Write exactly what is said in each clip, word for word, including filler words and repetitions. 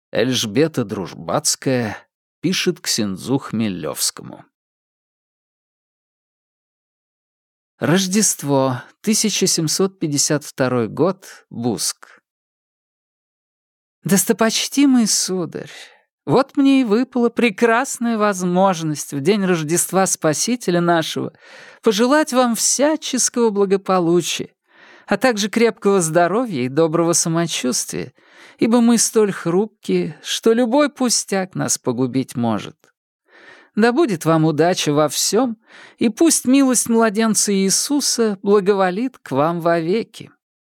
Эльжбета Дружбацкая пишет ксензу Хмелевскому. Рождество, тысяча семьсот пятьдесят второй год, Буск. Достопочтимый сударь, вот мне и выпала прекрасная возможность в день Рождества Спасителя нашего пожелать вам всяческого благополучия, а также крепкого здоровья и доброго самочувствия, ибо мы столь хрупкие, что любой пустяк нас погубить может. Да будет вам удача во всем, и пусть милость младенца Иисуса благоволит к вам вовеки.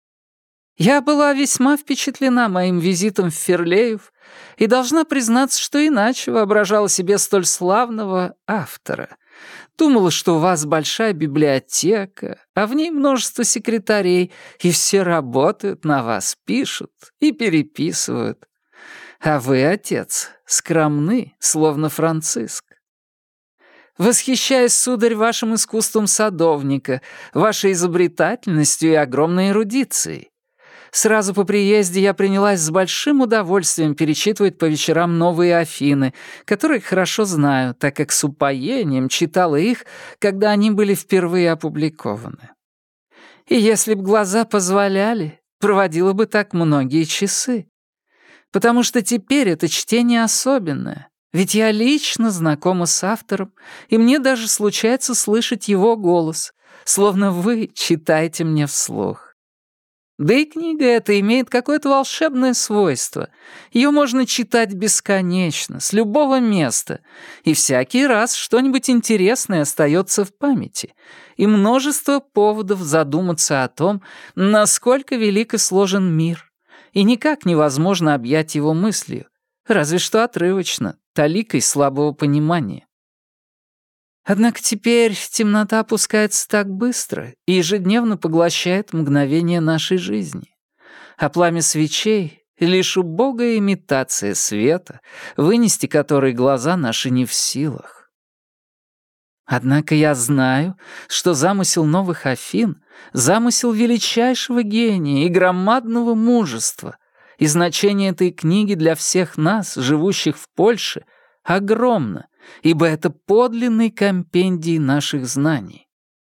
Я была весьма впечатлена моим визитом в Ферлеев и должна признаться, что иначе воображала себе столь славного автора. Думала, что у вас большая библиотека, а в ней множество секретарей, и все работают на вас, пишут и переписывают. А вы, отец, скромны, словно Франциск. Восхищаюсь, сударь, вашим искусством садовника, вашей изобретательностью и огромной эрудицией. Сразу по приезде я принялась с большим удовольствием перечитывать по вечерам новые Афины, которые хорошо знаю, так как с упоением читала их, когда они были впервые опубликованы. И если б глаза позволяли, проводила бы так многие часы. Потому что теперь это чтение особенное, ведь я лично знакома с автором, и мне даже случается слышать его голос, словно вы читаете мне вслух. Да и книга эта имеет какое-то волшебное свойство. Ее можно читать бесконечно, с любого места, и всякий раз что-нибудь интересное остается в памяти, и множество поводов задуматься о том, насколько велик и сложен мир, и никак невозможно объять его мыслью, разве что отрывочно, таликой слабого понимания. Однако теперь темнота опускается так быстро и ежедневно поглощает мгновение нашей жизни. А пламя свечей — лишь убогая имитация света, вынести который глаза наши не в силах. Однако я знаю, что замысел новых Афин — замысел величайшего гения и громадного мужества, и значение этой книги для всех нас, живущих в Польше, огромно, ибо это подлинный компендий наших знаний.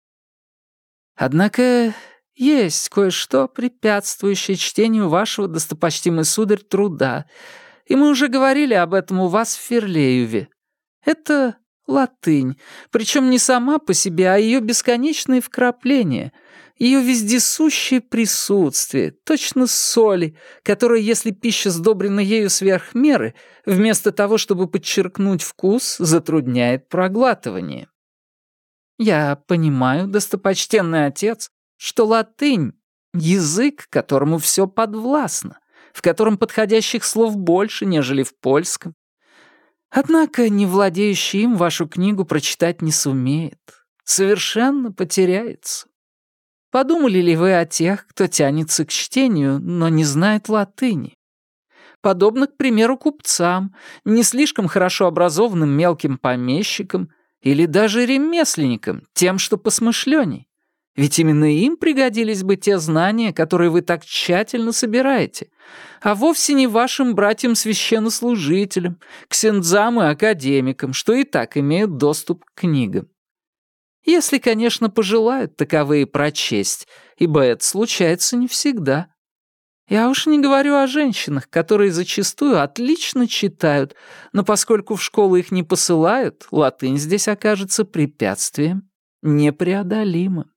Однако есть кое-что, препятствующее чтению вашего, достопочтимый сударь, труда, и мы уже говорили об этом у вас в Ферлееве. Это латынь, причем не сама по себе, а ее бесконечные вкрапления, ее вездесущее присутствие, точно соли, которая, если пища сдобрена ею сверх меры, вместо того, чтобы подчеркнуть вкус, затрудняет проглатывание. Я понимаю, достопочтенный отец, что латынь — язык, которому все подвластно, в котором подходящих слов больше, нежели в польском. Однако не владеющий им вашу книгу прочитать не сумеет, совершенно потеряется. Подумали ли вы о тех, кто тянется к чтению, но не знает латыни? Подобно, к примеру, купцам, не слишком хорошо образованным мелким помещикам или даже ремесленникам, тем, что посмышленней. Ведь именно им пригодились бы те знания, которые вы так тщательно собираете, а вовсе не вашим братьям-священнослужителям, ксензам и академикам, что и так имеют доступ к книгам. Если, конечно, пожелают таковые прочесть, ибо это случается не всегда. Я уж не говорю о женщинах, которые зачастую отлично читают, но поскольку в школу их не посылают, латынь здесь окажется препятствием непреодолимым.